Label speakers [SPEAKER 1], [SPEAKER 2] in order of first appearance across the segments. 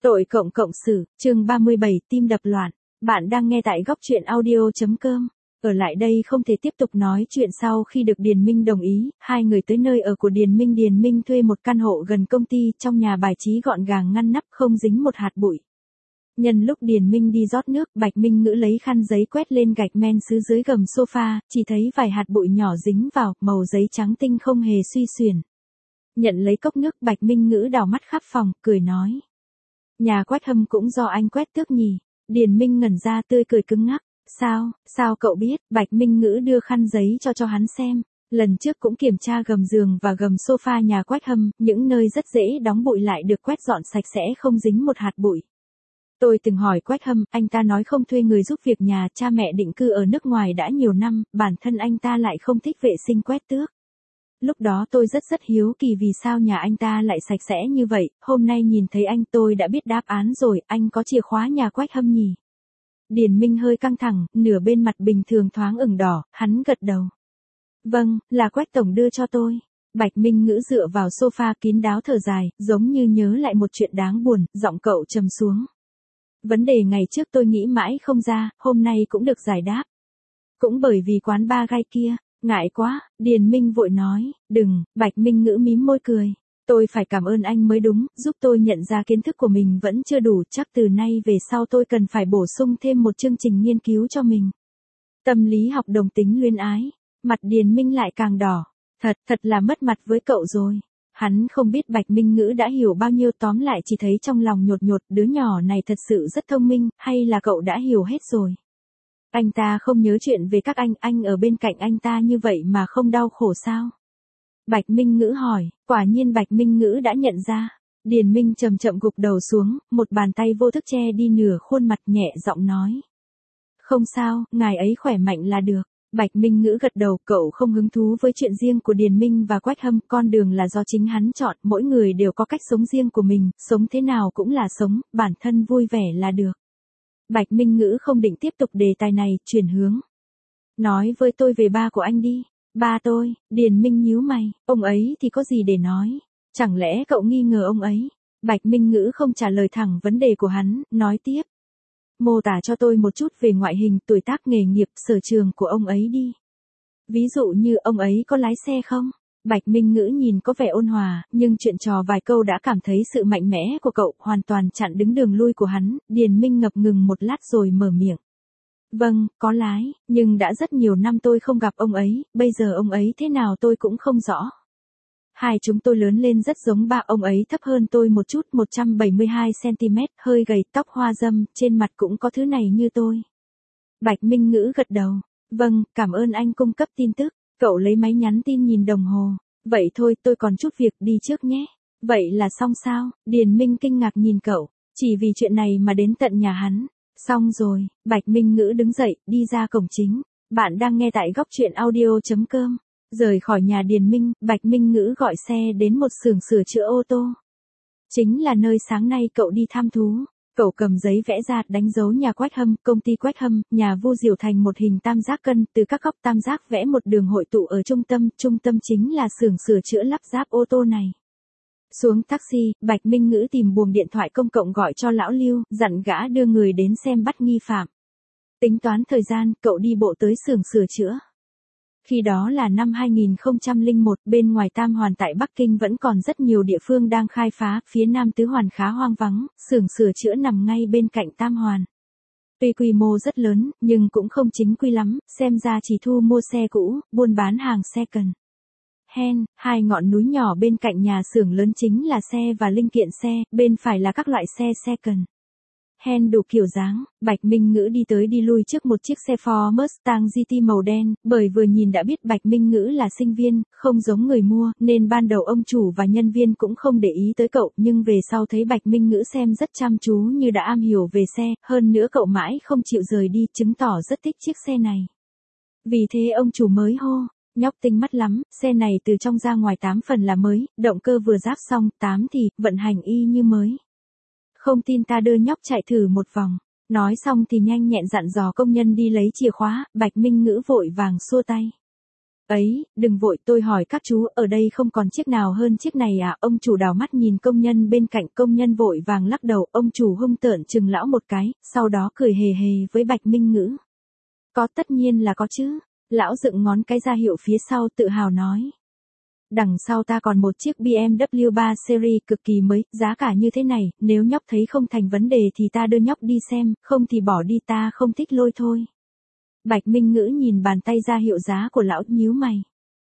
[SPEAKER 1] Tội cộng cộng xử, chương 37, tim đập loạn. Bạn đang nghe tại góc truyện audio.com. Ở lại đây không thể tiếp tục nói chuyện sau khi được Điền Minh đồng ý, hai người tới nơi ở của Điền Minh. Điền Minh thuê một căn hộ gần công ty, trong nhà bài trí gọn gàng ngăn nắp không dính một hạt bụi. Nhân lúc Điền Minh đi rót nước, Bạch Minh Ngữ lấy khăn giấy quét lên gạch men sứ dưới gầm sofa, chỉ thấy vài hạt bụi nhỏ dính vào, màu giấy trắng tinh không hề suy xuyển. Nhận lấy cốc nước, Bạch Minh Ngữ đảo mắt khắp phòng, cười nói. Nhà Quách Hâm cũng do anh quét tước nhỉ? Điền Minh ngẩn ra tươi cười cứng ngắc. Sao cậu biết? Bạch Minh Ngữ đưa khăn giấy cho hắn xem. Lần trước cũng kiểm tra gầm giường và gầm sofa nhà Quách Hâm, những nơi rất dễ đóng bụi lại được quét dọn sạch sẽ không dính một hạt bụi. Tôi từng hỏi Quách Hâm, anh ta nói không thuê người giúp việc nhà, cha mẹ định cư ở nước ngoài đã nhiều năm, bản thân anh ta lại không thích vệ sinh quét tước. Lúc đó tôi rất hiếu kỳ vì sao nhà anh ta lại sạch sẽ như vậy, hôm nay nhìn thấy anh tôi đã biết đáp án rồi, anh có chìa khóa nhà Quách Hâm nhỉ? Điền Minh hơi căng thẳng, nửa bên mặt bình thường thoáng ửng đỏ, hắn gật đầu. Vâng, là Quách tổng đưa cho tôi. Bạch Minh Ngữ dựa vào sofa kín đáo thở dài, giống như nhớ lại một chuyện đáng buồn, giọng cậu trầm xuống. Vấn đề ngày trước tôi nghĩ mãi không ra, hôm nay cũng được giải đáp. Cũng bởi vì quán bar gai kia. Ngại quá, Điền Minh vội nói, đừng, Bạch Minh Ngữ mím môi cười. Tôi phải cảm ơn anh mới đúng, giúp tôi nhận ra kiến thức của mình vẫn chưa đủ, chắc từ nay về sau tôi cần phải bổ sung thêm một chương trình nghiên cứu cho mình. Tâm lý học đồng tính luyến ái, mặt Điền Minh lại càng đỏ, thật là mất mặt với cậu rồi. Hắn không biết Bạch Minh Ngữ đã hiểu bao nhiêu, tóm lại chỉ thấy trong lòng nhột, đứa nhỏ này thật sự rất thông minh, hay là cậu đã hiểu hết rồi. Anh ta không nhớ chuyện về các anh ở bên cạnh anh ta như vậy mà không đau khổ sao? Bạch Minh Ngữ hỏi, quả nhiên Bạch Minh Ngữ đã nhận ra. Điền Minh chậm gục đầu xuống, một bàn tay vô thức che đi nửa khuôn mặt, nhẹ giọng nói. Không sao, ngài ấy khỏe mạnh là được. Bạch Minh Ngữ gật đầu, cậu không hứng thú với chuyện riêng của Điền Minh và Quách Hâm, con đường là do chính hắn chọn, mỗi người đều có cách sống riêng của mình, sống thế nào cũng là sống, bản thân vui vẻ là được. Bạch Minh Ngữ không định tiếp tục đề tài này, chuyển hướng. Nói với tôi về ba của anh đi. Ba tôi, Điền Minh nhíu mày, ông ấy thì có gì để nói? Chẳng lẽ cậu nghi ngờ ông ấy? Bạch Minh Ngữ không trả lời thẳng vấn đề của hắn, nói tiếp. Mô tả cho tôi một chút về ngoại hình, tuổi tác, nghề nghiệp, sở trường của ông ấy đi. Ví dụ như ông ấy có lái xe không? Bạch Minh Ngữ nhìn có vẻ ôn hòa, nhưng chuyện trò vài câu đã cảm thấy sự mạnh mẽ của cậu, hoàn toàn chặn đứng đường lui của hắn. Điền Minh ngập ngừng một lát rồi mở miệng. Vâng, có lái, nhưng đã rất nhiều năm tôi không gặp ông ấy, bây giờ ông ấy thế nào tôi cũng không rõ. Hai chúng tôi lớn lên rất giống ba, ông ấy thấp hơn tôi một chút, 172cm, hơi gầy, tóc hoa râm, trên mặt cũng có thứ này như tôi. Bạch Minh Ngữ gật đầu. Vâng, cảm ơn anh cung cấp tin tức. Cậu lấy máy nhắn tin nhìn đồng hồ. Vậy thôi, tôi còn chút việc, đi trước nhé. Vậy là xong sao? Điền Minh kinh ngạc nhìn cậu. Chỉ vì chuyện này mà đến tận nhà hắn. Xong rồi, Bạch Minh Ngữ đứng dậy, đi ra cổng chính. Bạn đang nghe tại góc truyện audio.com. Rời khỏi nhà Điền Minh, Bạch Minh Ngữ gọi xe đến một xưởng sửa chữa ô tô. Chính là nơi sáng nay cậu đi thăm thú. Cậu cầm giấy vẽ ra, đánh dấu nhà Quách Hâm, công ty Quách Hâm, nhà Vu Diệu thành một hình tam giác cân, từ các góc tam giác vẽ một đường hội tụ ở trung tâm chính là xưởng sửa chữa lắp ráp ô tô này. Xuống taxi, Bạch Minh Ngữ tìm buồng điện thoại công cộng gọi cho lão Lưu, dặn gã đưa người đến xem bắt nghi phạm. Tính toán thời gian, cậu đi bộ tới xưởng sửa chữa. Khi đó là năm 2001, bên ngoài Tam Hoàn tại Bắc Kinh vẫn còn rất nhiều địa phương đang khai phá, phía Nam Tứ Hoàn khá hoang vắng, xưởng sửa chữa nằm ngay bên cạnh Tam Hoàn. Tuy quy mô rất lớn, nhưng cũng không chính quy lắm, xem ra chỉ thu mua xe cũ, buôn bán hàng second hand. Hai ngọn núi nhỏ bên cạnh nhà xưởng lớn chính là xe và linh kiện xe, bên phải là các loại xe second hand đủ kiểu dáng. Bạch Minh Ngữ đi tới đi lui trước một chiếc xe Ford Mustang GT màu đen, bởi vừa nhìn đã biết Bạch Minh Ngữ là sinh viên, không giống người mua, nên ban đầu ông chủ và nhân viên cũng không để ý tới cậu, nhưng về sau thấy Bạch Minh Ngữ xem rất chăm chú như đã am hiểu về xe, hơn nữa cậu mãi không chịu rời đi, chứng tỏ rất thích chiếc xe này. Vì thế ông chủ mới hô, nhóc tinh mắt lắm, xe này từ trong ra ngoài 8 phần là mới, động cơ vừa ráp xong, 8 thì vận hành y như mới. Không tin ta đưa nhóc chạy thử một vòng. Nói xong thì nhanh nhẹn dặn dò công nhân đi lấy chìa khóa, Bạch Minh Ngữ vội vàng xua tay. Ấy, đừng vội, tôi hỏi các chú, ở đây không còn chiếc nào hơn chiếc này à? Ông chủ đảo mắt nhìn công nhân bên cạnh, công nhân vội vàng lắc đầu, ông chủ hung tợn chừng lão một cái, sau đó cười hề hề với Bạch Minh Ngữ. Có, tất nhiên là có chứ. Lão dựng ngón cái ra hiệu phía sau tự hào nói. Đằng sau ta còn một chiếc BMW 3 Series cực kỳ mới, giá cả như thế này, nếu nhóc thấy không thành vấn đề thì ta đưa nhóc đi xem, không thì bỏ đi, ta không thích lôi thôi. Bạch Minh Ngữ nhìn bàn tay ra hiệu giá của lão, nhíu mày.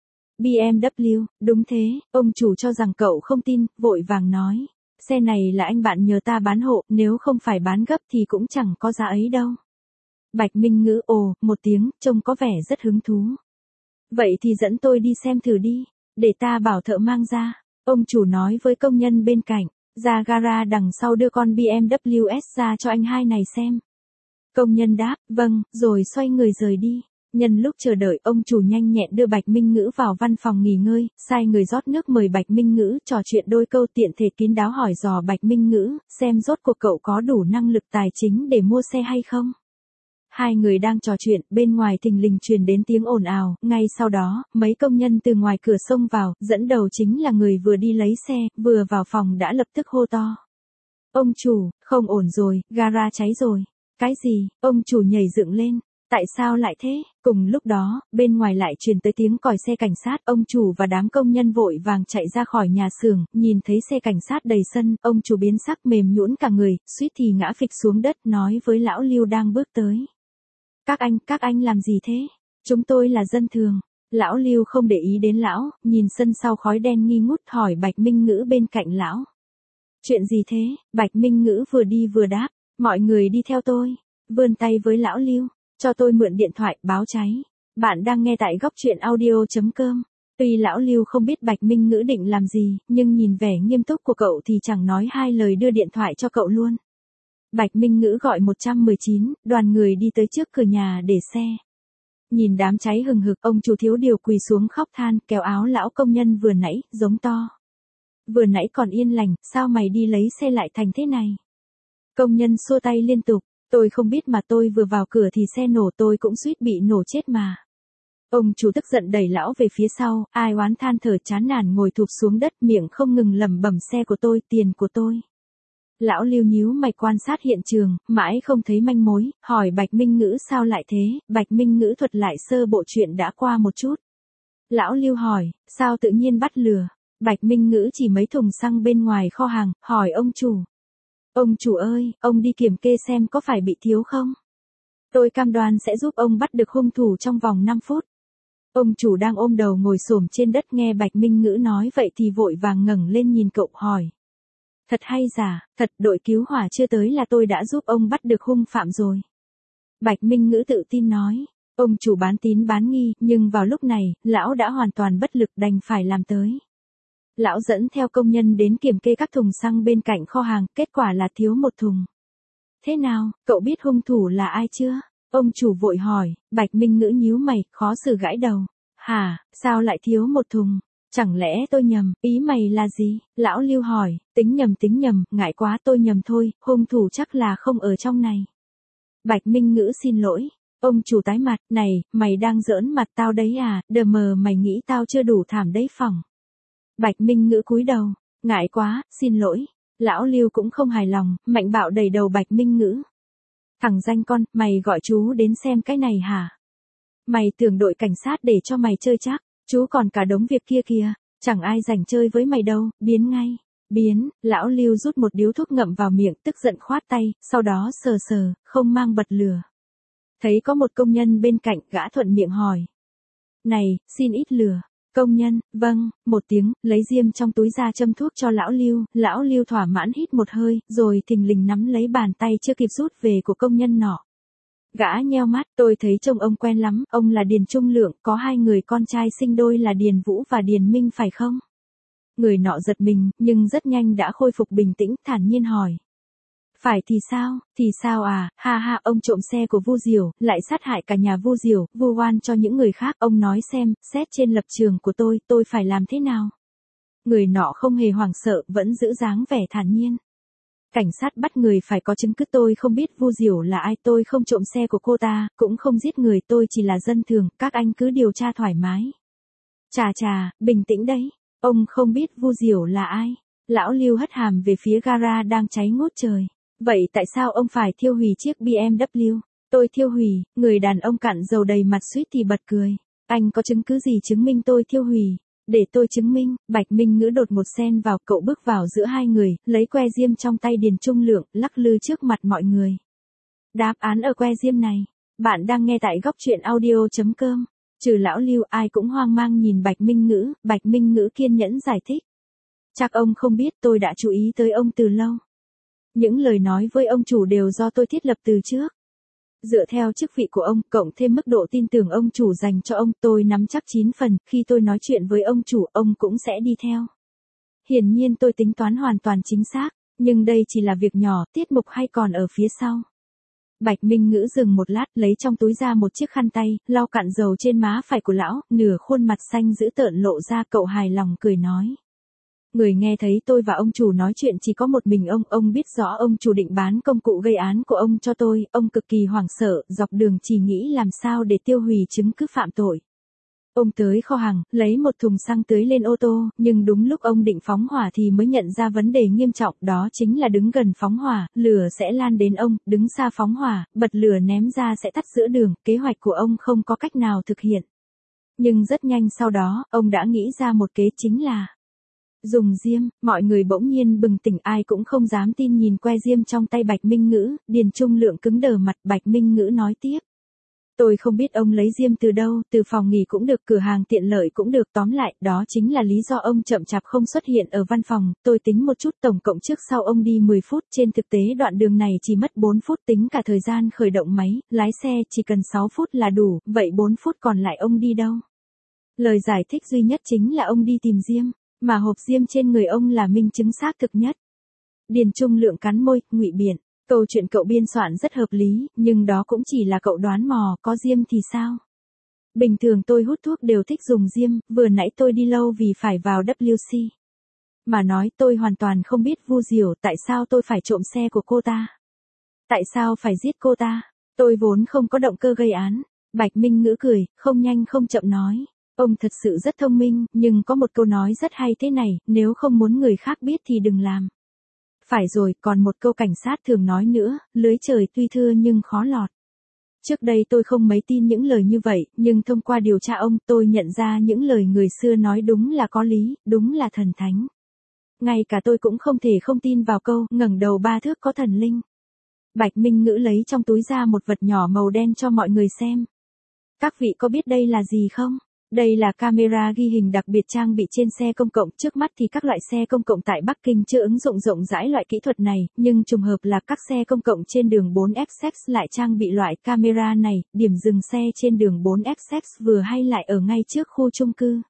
[SPEAKER 1] BMW, đúng thế, ông chủ cho rằng cậu không tin, vội vàng nói. Xe này là anh bạn nhờ ta bán hộ, nếu không phải bán gấp thì cũng chẳng có giá ấy đâu. Bạch Minh Ngữ ồ, một tiếng, trông có vẻ rất hứng thú. Vậy thì dẫn tôi đi xem thử đi, để ta bảo thợ mang ra. Ông chủ nói với công nhân bên cạnh, ra gara đằng sau đưa con BMW S ra cho anh hai này xem. Công nhân đáp, vâng, rồi xoay người rời đi. Nhân lúc chờ đợi, ông chủ nhanh nhẹn đưa Bạch Minh Ngữ vào văn phòng nghỉ ngơi, sai người rót nước mời Bạch Minh Ngữ, trò chuyện đôi câu tiện thể kín đáo hỏi dò Bạch Minh Ngữ, xem rốt cuộc cậu có đủ năng lực tài chính để mua xe hay không. Hai người đang trò chuyện, bên ngoài thình lình truyền đến tiếng ồn ào, ngay sau đó, mấy công nhân từ ngoài cửa xông vào, dẫn đầu chính là người vừa đi lấy xe, vừa vào phòng đã lập tức hô to. Ông chủ, không ổn rồi, gara cháy rồi. Cái gì? Ông chủ nhảy dựng lên. Tại sao lại thế? Cùng lúc đó, bên ngoài lại truyền tới tiếng còi xe cảnh sát, ông chủ và đám công nhân vội vàng chạy ra khỏi nhà xưởng, nhìn thấy xe cảnh sát đầy sân, ông chủ biến sắc mềm nhũn cả người, suýt thì ngã phịch xuống đất, nói với lão Lưu đang bước tới. Các anh làm gì thế? Chúng tôi là dân thường. Lão Lưu không để ý đến lão, nhìn sân sau khói đen nghi ngút hỏi Bạch Minh Ngữ bên cạnh lão. Chuyện gì thế? Bạch Minh Ngữ vừa đi vừa đáp, mọi người đi theo tôi. Vươn tay với lão Lưu, cho tôi mượn điện thoại, báo cháy. Bạn đang nghe tại góc truyện audio.com. Tuy lão Lưu không biết Bạch Minh Ngữ định làm gì, nhưng nhìn vẻ nghiêm túc của cậu thì chẳng nói hai lời đưa điện thoại cho cậu luôn. Bạch Minh Ngữ gọi 119, đoàn người đi tới trước cửa nhà để xe. Nhìn đám cháy hừng hực, ông chủ thiếu điều quỳ xuống khóc than, kéo áo lão công nhân vừa nãy, giống to. Vừa nãy còn yên lành, sao mày đi lấy xe lại thành thế này? Công nhân xua tay liên tục, tôi không biết mà tôi vừa vào cửa thì xe nổ, tôi cũng suýt bị nổ chết mà. Ông chủ tức giận đẩy lão về phía sau, ai oán than thở chán nản ngồi thụp xuống đất, miệng không ngừng lẩm bẩm, xe của tôi, tiền của tôi. Lão Lưu nhíu mày quan sát hiện trường, mãi không thấy manh mối, hỏi Bạch Minh Ngữ sao lại thế. Bạch Minh Ngữ thuật lại sơ bộ chuyện đã qua một chút. Lão Lưu hỏi, sao tự nhiên bắt lừa? Bạch Minh Ngữ chỉ mấy thùng xăng bên ngoài kho hàng, hỏi ông chủ. Ông chủ ơi, ông đi kiểm kê xem có phải bị thiếu không? Tôi cam đoan sẽ giúp ông bắt được hung thủ trong vòng 5 phút. Ông chủ đang ôm đầu ngồi xổm trên đất nghe Bạch Minh Ngữ nói vậy thì vội vàng ngẩng lên nhìn cậu hỏi. Thật hay giả, thật, đội cứu hỏa chưa tới là tôi đã giúp ông bắt được hung phạm rồi. Bạch Minh Ngữ tự tin nói. Ông chủ bán tín bán nghi, nhưng vào lúc này, lão đã hoàn toàn bất lực đành phải làm tới. Lão dẫn theo công nhân đến kiểm kê các thùng xăng bên cạnh kho hàng, kết quả là thiếu một thùng. Thế nào, cậu biết hung thủ là ai chưa? Ông chủ vội hỏi. Bạch Minh Ngữ nhíu mày, khó xử gãi đầu. Hả, sao lại thiếu một thùng? Chẳng lẽ tôi nhầm, ý mày là gì? Lão Lưu hỏi, tính nhầm, ngại quá, tôi nhầm thôi, hung thủ chắc là không ở trong này. Bạch Minh Ngữ xin lỗi. Ông chủ tái mặt, này, mày đang giỡn mặt tao đấy à, đờ mờ mày nghĩ tao chưa đủ thảm đấy phỏng. Bạch Minh Ngữ cúi đầu, ngại quá, xin lỗi. Lão Lưu cũng không hài lòng, mạnh bạo đẩy đầu Bạch Minh Ngữ. Thằng danh con, mày gọi chú đến xem cái này hả? Mày tưởng đội cảnh sát để cho mày chơi chắc, chú còn cả đống việc kia kìa, chẳng ai rảnh chơi với mày đâu, biến ngay. Biến, lão Lưu rút một điếu thuốc ngậm vào miệng, tức giận khoát tay, sau đó sờ, không mang bật lửa. Thấy có một công nhân bên cạnh, gã thuận miệng hỏi. Này, xin ít lửa. Công nhân, vâng, một tiếng, lấy diêm trong túi ra châm thuốc cho lão Lưu thỏa mãn hít một hơi, rồi thình lình nắm lấy bàn tay chưa kịp rút về của công nhân nọ. Gã nheo mắt, tôi thấy trông ông quen lắm, ông là Điền Trung Lượng, có hai người con trai sinh đôi là Điền Vũ và Điền Minh phải không? Người nọ giật mình, nhưng rất nhanh đã khôi phục bình tĩnh, thản nhiên hỏi. Phải thì sao à, ha, ông trộm xe của Vu Diểu, lại sát hại cả nhà Vu Diểu, vu oan cho những người khác, ông nói xem, xét trên lập trường của tôi phải làm thế nào? Người nọ không hề hoảng sợ, vẫn giữ dáng vẻ thản nhiên. Cảnh sát bắt người phải có chứng cứ, tôi không biết Vu Diểu là ai, tôi không trộm xe của cô ta, cũng không giết người, tôi chỉ là dân thường, các anh cứ điều tra thoải mái. Chà chà, bình tĩnh đấy. Ông không biết Vu Diểu là ai. Lão Lưu hất hàm về phía gara đang cháy ngút trời. Vậy tại sao ông phải thiêu hủy chiếc BMW? Tôi thiêu hủy, người đàn ông cặn dầu đầy mặt suýt thì bật cười. Anh có chứng cứ gì chứng minh tôi thiêu hủy? Để tôi chứng minh. Bạch Minh Ngữ đột một xen vào, cậu bước vào giữa hai người, lấy que diêm trong tay Điền Trung Lượng, lắc lư trước mặt mọi người. Đáp án ở que diêm này. Bạn đang nghe tại góc truyện audio.com. Trừ lão Lưu, ai cũng hoang mang nhìn Bạch Minh Ngữ. Bạch Minh Ngữ kiên nhẫn giải thích. Chắc ông không biết, tôi đã chú ý tới ông từ lâu. Những lời nói với ông chủ đều do tôi thiết lập từ trước. Dựa theo chức vị của ông, cộng thêm mức độ tin tưởng ông chủ dành cho ông, tôi nắm chắc 9 phần, khi tôi nói chuyện với ông chủ, ông cũng sẽ đi theo. Hiển nhiên tôi tính toán hoàn toàn chính xác, nhưng đây chỉ là việc nhỏ, tiết mục hay còn ở phía sau. Bạch Minh Ngữ dừng một lát, lấy trong túi ra một chiếc khăn tay, lau cặn dầu trên má phải của lão, nửa khuôn mặt xanh dữ tợn lộ ra, cậu hài lòng cười nói. Người nghe thấy tôi và ông chủ nói chuyện chỉ có một mình ông biết rõ ông chủ định bán công cụ gây án của ông cho tôi, ông cực kỳ hoảng sợ, dọc đường chỉ nghĩ làm sao để tiêu hủy chứng cứ phạm tội. Ông tới kho hàng, lấy một thùng xăng tưới lên ô tô, nhưng đúng lúc ông định phóng hỏa thì mới nhận ra vấn đề nghiêm trọng, đó chính là đứng gần phóng hỏa, lửa sẽ lan đến ông, đứng xa phóng hỏa, bật lửa ném ra sẽ tắt giữa đường, kế hoạch của ông không có cách nào thực hiện. Nhưng rất nhanh sau đó, ông đã nghĩ ra một kế, chính là dùng diêm. Mọi người bỗng nhiên bừng tỉnh, ai cũng không dám tin nhìn que diêm trong tay Bạch Minh Ngữ. Điền Trung Lượng cứng đờ mặt. Bạch Minh Ngữ nói tiếp. Tôi không biết ông lấy diêm từ đâu, từ phòng nghỉ cũng được, cửa hàng tiện lợi cũng được, tóm lại, đó chính là lý do ông chậm chạp không xuất hiện ở văn phòng. Tôi tính một chút, tổng cộng trước sau ông đi 10 phút, trên thực tế đoạn đường này chỉ mất 4 phút, tính cả thời gian khởi động máy, lái xe chỉ cần 6 phút là đủ, vậy 4 phút còn lại ông đi đâu? Lời giải thích duy nhất chính là ông đi tìm diêm. Mà hộp diêm trên người ông là minh chứng xác thực nhất. Điền Trung Lượng cắn môi, ngụy biện. Câu chuyện cậu biên soạn rất hợp lý, nhưng đó cũng chỉ là cậu đoán mò, có diêm thì sao? Bình thường tôi hút thuốc đều thích dùng diêm, vừa nãy tôi đi lâu vì phải vào WC. Mà nói tôi hoàn toàn không biết Vu Diểu, tại sao tôi phải trộm xe của cô ta? Tại sao phải giết cô ta? Tôi vốn không có động cơ gây án. Bạch Minh Ngữ cười, không nhanh không chậm nói. Ông thật sự rất thông minh, nhưng có một câu nói rất hay thế này, nếu không muốn người khác biết thì đừng làm. Phải rồi, còn một câu cảnh sát thường nói nữa, lưới trời tuy thưa nhưng khó lọt. Trước đây tôi không mấy tin những lời như vậy, nhưng thông qua điều tra ông, tôi nhận ra những lời người xưa nói đúng là có lý, đúng là thần thánh. Ngay cả tôi cũng không thể không tin vào câu, ngẩng đầu 3 thước có thần linh. Bạch Minh Ngữ lấy trong túi ra một vật nhỏ màu đen cho mọi người xem. Các vị có biết đây là gì không? Đây là camera ghi hình đặc biệt trang bị trên xe công cộng. Trước mắt thì các loại xe công cộng tại Bắc Kinh chưa ứng dụng rộng rãi loại kỹ thuật này, nhưng trùng hợp là các xe công cộng trên đường 4XX lại trang bị loại camera này. Điểm dừng xe trên đường 4XX vừa hay lại ở ngay trước khu chung cư.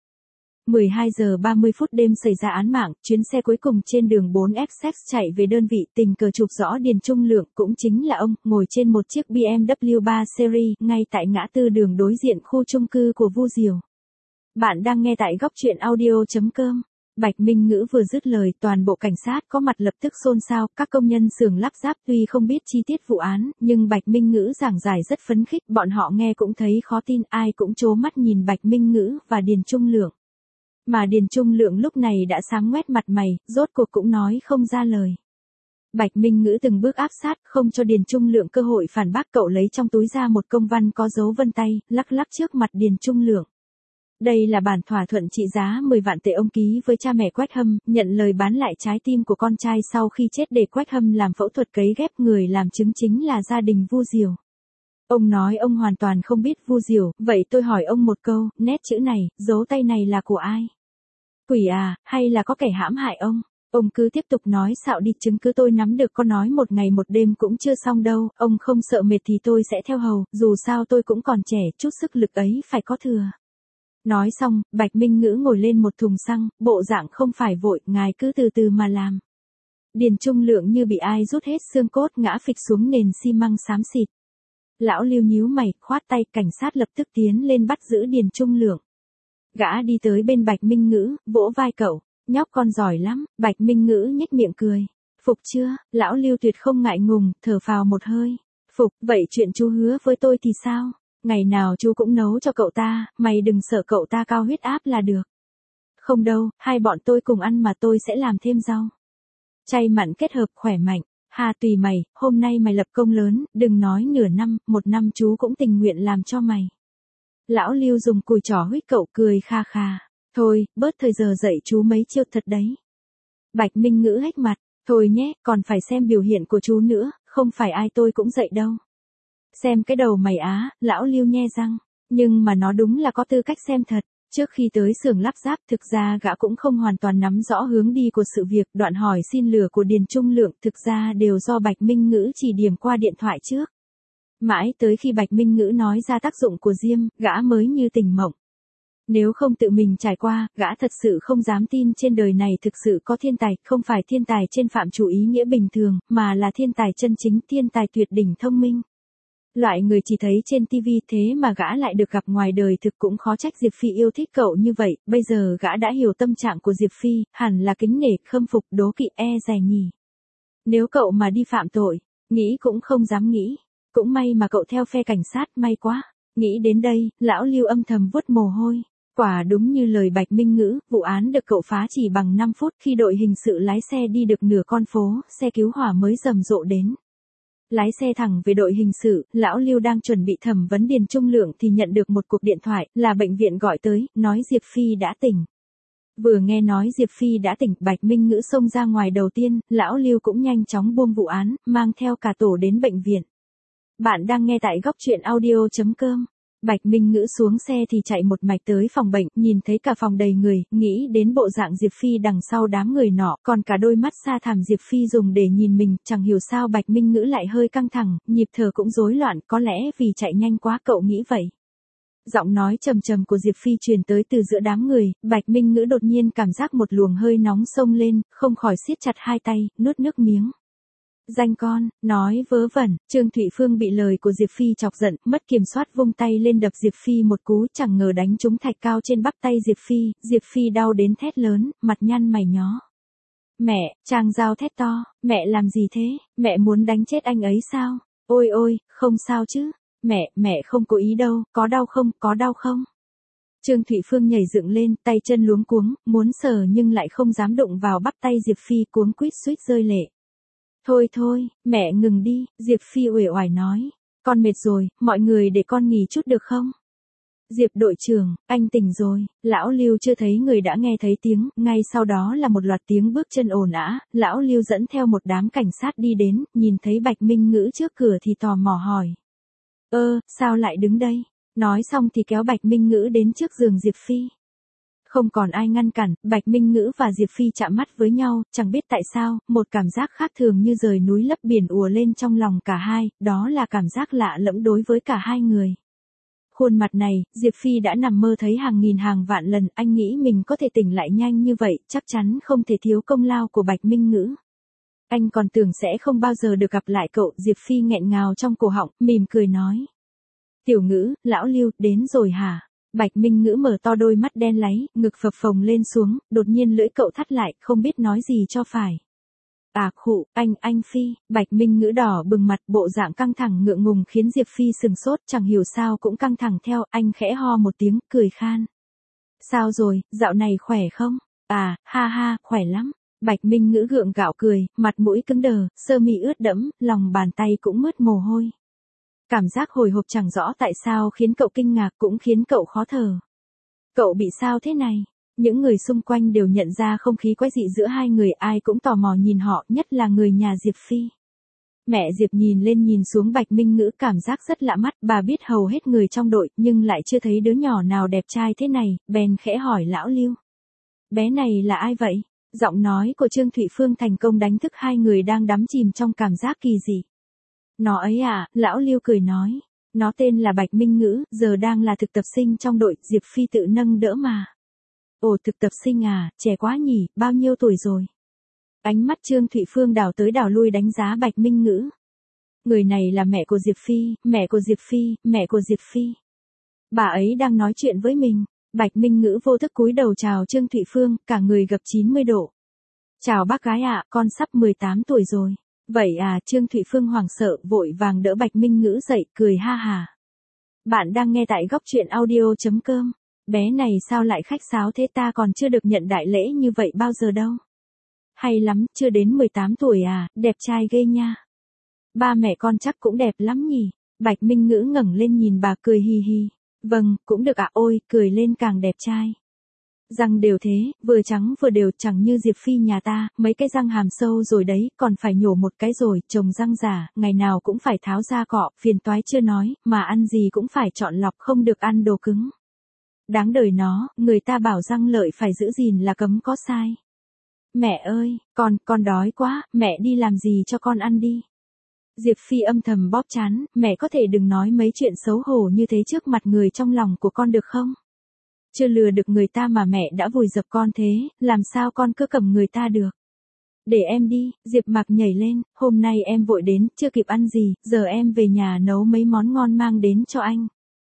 [SPEAKER 1] 12 giờ 30 phút đêm xảy ra án mạng, chuyến xe cuối cùng trên đường 4XX chạy về đơn vị, tình cờ chụp rõ Điền Trung Lượng, cũng chính là ông, ngồi trên một chiếc BMW 3 Series, ngay tại ngã tư đường đối diện khu chung cư của Vu Diểu. Bạn đang nghe tại góc truyện audio.com. Bạch Minh Ngữ vừa dứt lời, toàn bộ cảnh sát có mặt lập tức xôn xao, các công nhân xưởng lắp ráp tuy không biết chi tiết vụ án, nhưng Bạch Minh Ngữ giảng giải rất phấn khích, bọn họ nghe cũng thấy khó tin, ai cũng trố mắt nhìn Bạch Minh Ngữ và Điền Trung Lượng. Mà Điền Trung Lượng lúc này đã sáng ngoét mặt mày, rốt cuộc cũng nói không ra lời. Bạch Minh Ngữ từng bước áp sát, không cho Điền Trung Lượng cơ hội phản bác, cậu lấy trong túi ra một công văn có dấu vân tay, lắc lắc trước mặt Điền Trung Lượng. Đây là bản thỏa thuận trị giá 10 vạn tệ ông ký với cha mẹ Quách Hâm, nhận lời bán lại trái tim của con trai sau khi chết để Quách Hâm làm phẫu thuật cấy ghép, người làm chứng chính là gia đình Vu Diểu. Ông nói ông hoàn toàn không biết Vu Diểu, vậy tôi hỏi ông một câu, nét chữ này, dấu tay này là của ai? Quỷ à, hay là có kẻ hãm hại ông? Ông cứ tiếp tục nói xạo đi, chứng cứ tôi nắm được, có nói một ngày một đêm cũng chưa xong đâu, ông không sợ mệt thì tôi sẽ theo hầu, dù sao tôi cũng còn trẻ, chút sức lực ấy phải có thừa. Nói xong, Bạch Minh Ngữ ngồi lên một thùng xăng, bộ dạng không phải vội, ngài cứ từ từ mà làm. Điền Trung Lượng như bị ai rút hết xương cốt, ngã phịch xuống nền xi măng xám xịt. Lão Lưu nhíu mày, khoát tay, cảnh sát lập tức tiến lên bắt giữ Điền Trung Lượng. Gã đi tới bên Bạch Minh Ngữ, vỗ vai cậu, nhóc con giỏi lắm. Bạch Minh Ngữ nhếch miệng cười. Phục chưa? Lão Lưu tuyệt không ngại ngùng, thở phào một hơi. Phục, vậy chuyện chú hứa với tôi thì sao? Ngày nào chú cũng nấu cho cậu ta, mày đừng sợ cậu ta cao huyết áp là được. Không đâu, hai bọn tôi cùng ăn mà tôi sẽ làm thêm rau. Chay mặn kết hợp khỏe mạnh. Hà tùy mày, hôm nay mày lập công lớn, đừng nói nửa năm, một năm chú cũng tình nguyện làm cho mày. Lão Lưu dùng cùi trỏ huých cậu cười kha kha. Thôi, bớt thời giờ dạy chú mấy chiêu thật đấy. Bạch Minh Ngữ hếch mặt. Thôi nhé, còn phải xem biểu hiện của chú nữa, không phải ai tôi cũng dạy đâu. Xem cái đầu mày á, lão Lưu nhe răng. Nhưng mà nó đúng là có tư cách xem thật. Trước khi tới xưởng lắp ráp thực ra gã cũng không hoàn toàn nắm rõ hướng đi của sự việc. Đoạn hỏi xin lửa của Điền Trung Lượng thực ra đều do Bạch Minh Ngữ chỉ điểm qua điện thoại trước. Mãi tới khi Bạch Minh Ngữ nói ra tác dụng của diêm, gã mới như tỉnh mộng. Nếu không tự mình trải qua, gã thật sự không dám tin trên đời này thực sự có thiên tài, không phải thiên tài trên phạm chủ ý nghĩa bình thường, mà là thiên tài chân chính, thiên tài tuyệt đỉnh thông minh. Loại người chỉ thấy trên TV thế mà gã lại được gặp ngoài đời thực cũng khó trách Diệp Phi yêu thích cậu như vậy, bây giờ gã đã hiểu tâm trạng của Diệp Phi, hẳn là kính nể, khâm phục, đố kỵ dè nhỉ. Nếu cậu mà đi phạm tội, nghĩ cũng không dám nghĩ. Cũng may mà cậu theo phe cảnh sát, may quá. Nghĩ đến đây, lão Lưu âm thầm vuốt mồ hôi. Quả đúng như lời Bạch Minh Ngữ, vụ án được cậu phá chỉ bằng 5 phút khi đội hình sự lái xe đi được nửa con phố, xe cứu hỏa mới rầm rộ đến. Lái xe thẳng về đội hình sự, lão Lưu đang chuẩn bị thẩm vấn Điền Trung Lượng thì nhận được một cuộc điện thoại, là bệnh viện gọi tới, nói Diệp Phi đã tỉnh. Vừa nghe nói Diệp Phi đã tỉnh, Bạch Minh Ngữ xông ra ngoài đầu tiên, lão Lưu cũng nhanh chóng buông vụ án, mang theo cả tổ đến bệnh viện. Bạn đang nghe tại góc truyện audio.com. Bạch Minh Ngữ xuống xe thì chạy một mạch tới phòng bệnh, nhìn thấy cả phòng đầy người, nghĩ đến bộ dạng Diệp Phi đằng sau đám người nọ, còn cả đôi mắt xa thẳm Diệp Phi dùng để nhìn mình, chẳng hiểu sao Bạch Minh Ngữ lại hơi căng thẳng, nhịp thở cũng rối loạn, có lẽ vì chạy nhanh quá cậu nghĩ vậy. Giọng nói trầm trầm của Diệp Phi truyền tới từ giữa đám người, Bạch Minh Ngữ đột nhiên cảm giác một luồng hơi nóng xông lên, không khỏi siết chặt hai tay, nuốt nước miếng. Danh con, nói vớ vẩn, Trương Thụy Phương bị lời của Diệp Phi chọc giận, mất kiểm soát vung tay lên đập Diệp Phi một cú, chẳng ngờ đánh trúng thạch cao trên bắp tay Diệp Phi đau đến thét lớn, mặt nhăn mày nhó. Mẹ, Trang Giao thét to, mẹ làm gì thế, mẹ muốn đánh chết anh ấy sao? Ôi ôi, không sao chứ, mẹ không cố ý đâu, có đau không? Trương Thụy Phương nhảy dựng lên, tay chân luống cuống, muốn sờ nhưng lại không dám đụng vào bắp tay Diệp Phi, cuống quýt suýt rơi lệ. Thôi, mẹ ngừng đi, Diệp Phi uể oải nói. Con mệt rồi, mọi người để con nghỉ chút được không? Diệp đội trưởng, anh tỉnh rồi. Lão Lưu chưa thấy người đã nghe thấy tiếng, ngay sau đó là một loạt tiếng bước chân ồn ào. Lão Lưu dẫn theo một đám cảnh sát đi đến, nhìn thấy Bạch Minh Ngữ trước cửa thì tò mò hỏi. Sao lại đứng đây? Nói xong thì kéo Bạch Minh Ngữ đến trước giường Diệp Phi. Không còn ai ngăn cản, Bạch Minh Ngữ và Diệp Phi chạm mắt với nhau, chẳng biết tại sao, một cảm giác khác thường như rời núi lấp biển ùa lên trong lòng cả hai, đó là cảm giác lạ lẫm đối với cả hai người. Khuôn mặt này, Diệp Phi đã nằm mơ thấy hàng nghìn hàng vạn lần, anh nghĩ mình có thể tỉnh lại nhanh như vậy, chắc chắn không thể thiếu công lao của Bạch Minh Ngữ. Anh còn tưởng sẽ không bao giờ được gặp lại cậu, Diệp Phi nghẹn ngào trong cổ họng, mỉm cười nói. Tiểu Ngữ, lão Lưu, đến rồi hả? Bạch Minh Ngữ mở to đôi mắt đen láy, ngực phập phồng lên xuống, đột nhiên lưỡi cậu thắt lại, không biết nói gì cho phải. Khụ, anh Phi, Bạch Minh Ngữ đỏ bừng mặt, bộ dạng căng thẳng ngượng ngùng khiến Diệp Phi sừng sốt, chẳng hiểu sao cũng căng thẳng theo, anh khẽ ho một tiếng, cười khan. Sao rồi, dạo này khỏe không? Ha, khỏe lắm. Bạch Minh Ngữ gượng gạo cười, mặt mũi cứng đờ, sơ mi ướt đẫm, lòng bàn tay cũng mướt mồ hôi. Cảm giác hồi hộp chẳng rõ tại sao khiến cậu kinh ngạc cũng khiến cậu khó thở. Cậu bị sao thế này? Những người xung quanh đều nhận ra không khí quái dị giữa hai người, ai cũng tò mò nhìn họ, nhất là người nhà Diệp Phi. Mẹ Diệp nhìn lên nhìn xuống Bạch Minh Ngữ, cảm giác rất lạ mắt, bà biết hầu hết người trong đội, nhưng lại chưa thấy đứa nhỏ nào đẹp trai thế này, bèn khẽ hỏi lão Lưu. Bé này là ai vậy? Giọng nói của Trương Thụy Phương thành công đánh thức hai người đang đắm chìm trong cảm giác kỳ dị. Nó ấy lão Lưu cười nói. Nó tên là Bạch Minh Ngữ, giờ đang là thực tập sinh trong đội, Diệp Phi tự nâng đỡ mà. Ồ, thực tập sinh trẻ quá nhỉ, bao nhiêu tuổi rồi? Ánh mắt Trương Thụy Phương đảo tới đảo lui đánh giá Bạch Minh Ngữ. Người này là mẹ của Diệp Phi, mẹ của Diệp Phi. Bà ấy đang nói chuyện với mình. Bạch Minh Ngữ vô thức cúi đầu chào Trương Thụy Phương, cả người gập 90 độ. Chào bác gái con sắp 18 tuổi rồi. Vậy Trương Thụy Phương hoảng sợ, vội vàng đỡ Bạch Minh Ngữ dậy, cười ha hà. Bạn đang nghe tại góc truyện audio.com. Bé này sao lại khách sáo thế, ta còn chưa được nhận đại lễ như vậy bao giờ đâu. Hay lắm, chưa đến 18 tuổi à, đẹp trai ghê nha. Ba mẹ con chắc cũng đẹp lắm nhỉ. Bạch Minh Ngữ ngẩng lên nhìn bà cười hì hì. Vâng, cũng được ạ, ôi, cười lên càng đẹp trai. Răng đều thế, vừa trắng vừa đều, chẳng như Diệp Phi nhà ta, mấy cái răng hàm sâu rồi đấy, còn phải nhổ một cái rồi, trồng răng giả, ngày nào cũng phải tháo ra cọ, phiền toái chưa nói, mà ăn gì cũng phải chọn lọc, không được ăn đồ cứng. Đáng đời nó, người ta bảo răng lợi phải giữ gìn là cấm có sai. Mẹ ơi, con đói quá, mẹ đi làm gì cho con ăn đi. Diệp Phi âm thầm bóp trán, mẹ có thể đừng nói mấy chuyện xấu hổ như thế trước mặt người trong lòng của con được không? Chưa lừa được người ta mà mẹ đã vùi dập con thế, làm sao con cứ cầm người ta được. Để em đi, Diệp Mạc nhảy lên, hôm nay em vội đến, chưa kịp ăn gì, giờ em về nhà nấu mấy món ngon mang đến cho anh.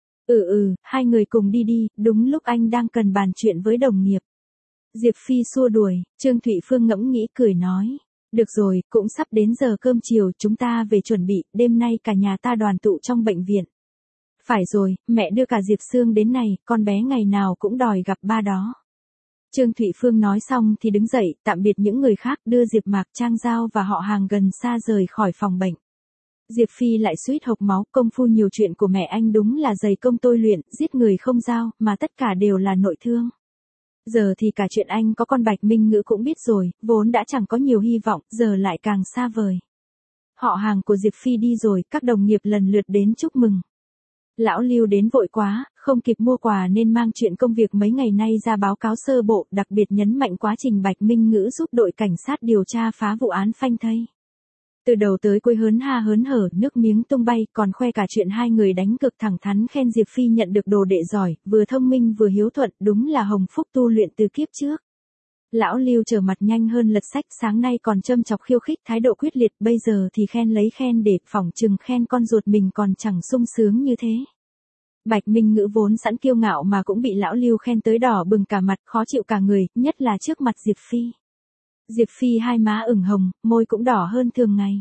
[SPEAKER 1] Hai người cùng đi đi, đúng lúc anh đang cần bàn chuyện với đồng nghiệp. Diệp Phi xua đuổi, Trương Thụy Phương ngẫm nghĩ cười nói. Được rồi, cũng sắp đến giờ cơm chiều, chúng ta về chuẩn bị, đêm nay cả nhà ta đoàn tụ trong bệnh viện. Phải rồi, mẹ đưa cả Diệp Sương đến này, con bé ngày nào cũng đòi gặp ba đó. Trương Thụy Phương nói xong thì đứng dậy, tạm biệt những người khác, đưa Diệp Mạc, Trang Giao và họ hàng gần xa rời khỏi phòng bệnh. Diệp Phi lại suýt hộc máu, công phu nhiều chuyện của mẹ anh đúng là dày công tôi luyện, giết người không giao, mà tất cả đều là nội thương. Giờ thì cả chuyện anh có con Bạch Minh Ngữ cũng biết rồi, vốn đã chẳng có nhiều hy vọng, giờ lại càng xa vời. Họ hàng của Diệp Phi đi rồi, các đồng nghiệp lần lượt đến chúc mừng. Lão Lưu đến vội quá, không kịp mua quà nên mang chuyện công việc mấy ngày nay ra báo cáo sơ bộ, đặc biệt nhấn mạnh quá trình Bạch Minh Ngữ giúp đội cảnh sát điều tra phá vụ án phanh thây. Từ đầu tới cuối hớn ha hớn hở, nước miếng tung bay, còn khoe cả chuyện hai người đánh cực thẳng thắn, khen Diệp Phi nhận được đồ đệ giỏi, vừa thông minh vừa hiếu thuận, đúng là hồng phúc tu luyện từ kiếp trước. Lão Lưu trở mặt nhanh hơn lật sách, sáng nay còn châm chọc khiêu khích, thái độ quyết liệt, bây giờ thì khen lấy khen để, phỏng chừng khen con ruột mình còn chẳng sung sướng như thế. Bạch Minh Ngữ vốn sẵn kiêu ngạo mà cũng bị lão Lưu khen tới đỏ bừng cả mặt, khó chịu cả người, nhất là trước mặt Diệp Phi. Diệp Phi hai má ửng hồng, môi cũng đỏ hơn thường ngày.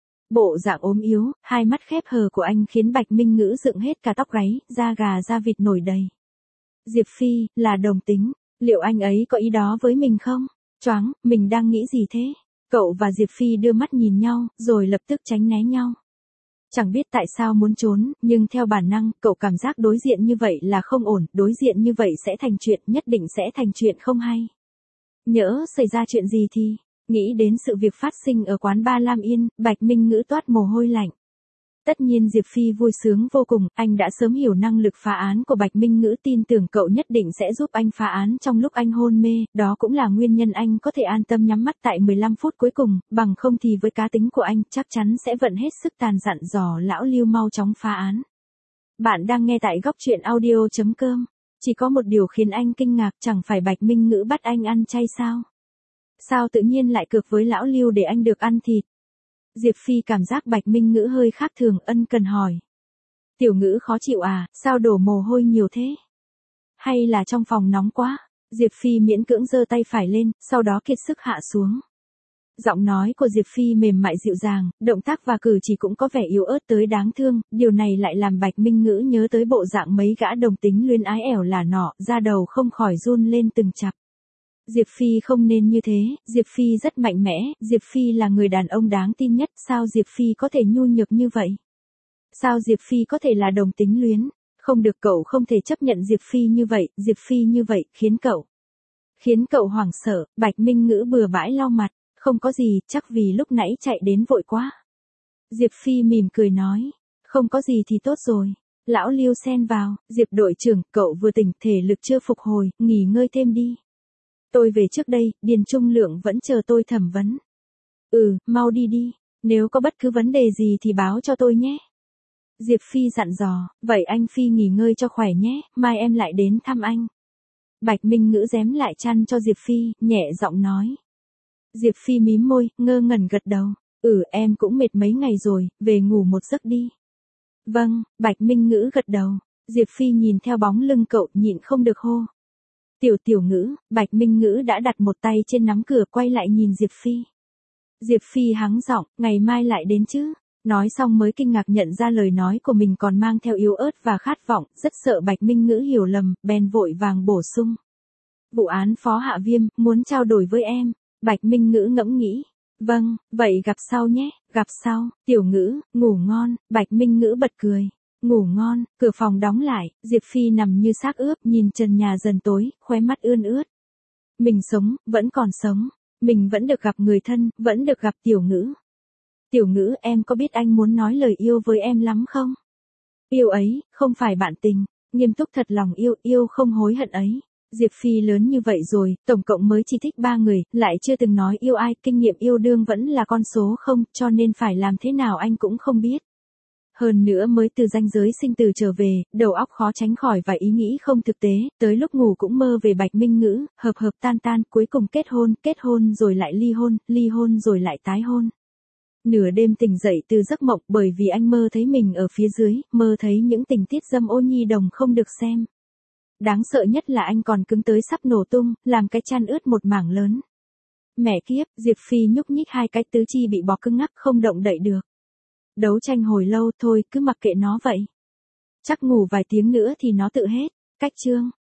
[SPEAKER 1] Bộ dạng ốm yếu, hai mắt khép hờ của anh khiến Bạch Minh Ngữ dựng hết cả tóc gáy, da gà da vịt nổi đầy. Diệp Phi, là đồng tính, liệu anh ấy có ý đó với mình không? Choáng, mình đang nghĩ gì thế? Cậu và Diệp Phi đưa mắt nhìn nhau, rồi lập tức tránh né nhau. Chẳng biết tại sao muốn trốn, nhưng theo bản năng, cậu cảm giác đối diện như vậy là không ổn, đối diện như vậy sẽ thành chuyện, nhất định sẽ thành chuyện không hay. Nhỡ xảy ra chuyện gì thì, nghĩ đến sự việc phát sinh ở quán bar Lam Yên, Bạch Minh Ngữ toát mồ hôi lạnh. Tất nhiên Diệp Phi vui sướng vô cùng, anh đã sớm hiểu năng lực phá án của Bạch Minh Ngữ, tin tưởng cậu nhất định sẽ giúp anh phá án trong lúc anh hôn mê, đó cũng là nguyên nhân anh có thể an tâm nhắm mắt tại 15 phút cuối cùng, bằng không thì với cá tính của anh chắc chắn sẽ vận hết sức tàn dặn dò lão Lưu mau chóng phá án. Bạn đang nghe tại góc truyện audio.com. Chỉ có một điều khiến anh kinh ngạc, chẳng phải Bạch Minh Ngữ bắt anh ăn chay sao? Sao tự nhiên lại cược với lão Lưu để anh được ăn thịt? Diệp Phi cảm giác Bạch Minh Ngữ hơi khác thường, ân cần hỏi. Tiểu Ngữ khó chịu à, sao đổ mồ hôi nhiều thế? Hay là trong phòng nóng quá? Diệp Phi miễn cưỡng giơ tay phải lên, sau đó kiệt sức hạ xuống. Giọng nói của Diệp Phi mềm mại dịu dàng, động tác và cử chỉ cũng có vẻ yếu ớt tới đáng thương, điều này lại làm Bạch Minh Ngữ nhớ tới bộ dạng mấy gã đồng tính luyến ái ẻo là nọ, da đầu không khỏi run lên từng chặp. Diệp Phi không nên như thế, Diệp Phi rất mạnh mẽ, Diệp Phi là người đàn ông đáng tin nhất, sao Diệp Phi có thể nhu nhược như vậy? Sao Diệp Phi có thể là đồng tính luyến? Không được, cậu không thể chấp nhận Diệp Phi như vậy, Diệp Phi như vậy, khiến cậu hoảng sợ. Bạch Minh Ngữ bừa bãi lau mặt, không có gì, chắc vì lúc nãy chạy đến vội quá. Diệp Phi mỉm cười nói, không có gì thì tốt rồi. Lão Lưu xen vào, Diệp đội trưởng, cậu vừa tỉnh, thể lực chưa phục hồi, nghỉ ngơi thêm đi. Tôi về trước đây, Điền Trung Lượng vẫn chờ tôi thẩm vấn. Mau đi đi, nếu có bất cứ vấn đề gì thì báo cho tôi nhé. Diệp Phi dặn dò, vậy anh Phi nghỉ ngơi cho khỏe nhé, mai em lại đến thăm anh. Bạch Minh Ngữ rém lại chăn cho Diệp Phi, nhẹ giọng nói. Diệp Phi mím môi, ngơ ngẩn gật đầu. Em cũng mệt mấy ngày rồi, về ngủ một giấc đi. Vâng, Bạch Minh Ngữ gật đầu. Diệp Phi nhìn theo bóng lưng cậu, nhịn không được hô. Tiểu Ngữ, Bạch Minh Ngữ đã đặt một tay trên nắm cửa, quay lại nhìn Diệp Phi. Diệp Phi hắng giọng, ngày mai lại đến chứ? Nói xong mới kinh ngạc nhận ra lời nói của mình còn mang theo yếu ớt và khát vọng, rất sợ Bạch Minh Ngữ hiểu lầm, bèn vội vàng bổ sung. Vụ án Phó Hạ Viêm, muốn trao đổi với em. Bạch Minh Ngữ ngẫm nghĩ. Vâng, vậy gặp sau nhé, gặp sau. Tiểu Ngữ, ngủ ngon. Bạch Minh Ngữ bật cười. Ngủ ngon. Cửa phòng đóng lại, Diệp Phi nằm như xác ướp, nhìn trần nhà dần tối, khóe mắt ươn ướt. Mình sống, vẫn còn sống. Mình vẫn được gặp người thân, vẫn được gặp Tiểu Ngữ. Tiểu Ngữ, em có biết anh muốn nói lời yêu với em lắm không? Yêu ấy, không phải bạn tình, nghiêm túc thật lòng yêu, yêu không hối hận ấy. Diệp Phi lớn như vậy rồi, tổng cộng mới chỉ thích 3 người, lại chưa từng nói yêu ai, kinh nghiệm yêu đương vẫn là con số 0, cho nên phải làm thế nào anh cũng không biết. Hơn nữa mới từ ranh giới sinh tử trở về, đầu óc khó tránh khỏi vài ý nghĩ không thực tế, tới lúc ngủ cũng mơ về Bạch Minh Ngữ, hợp tan tan, cuối cùng kết hôn rồi lại ly hôn rồi lại tái hôn. Nửa đêm tỉnh dậy từ giấc mộng bởi vì anh mơ thấy mình ở phía dưới, mơ thấy những tình tiết dâm ô nhi đồng không được xem. Đáng sợ nhất là anh còn cứng tới sắp nổ tung, làm cái chăn ướt một mảng lớn. Mẹ kiếp, Diệp Phi nhúc nhích 2 cái tứ chi bị bó cứng ngắc không động đậy được. Đấu tranh hồi lâu thôi, cứ mặc kệ nó vậy. Chắc ngủ vài tiếng nữa thì nó tự hết. Cách chương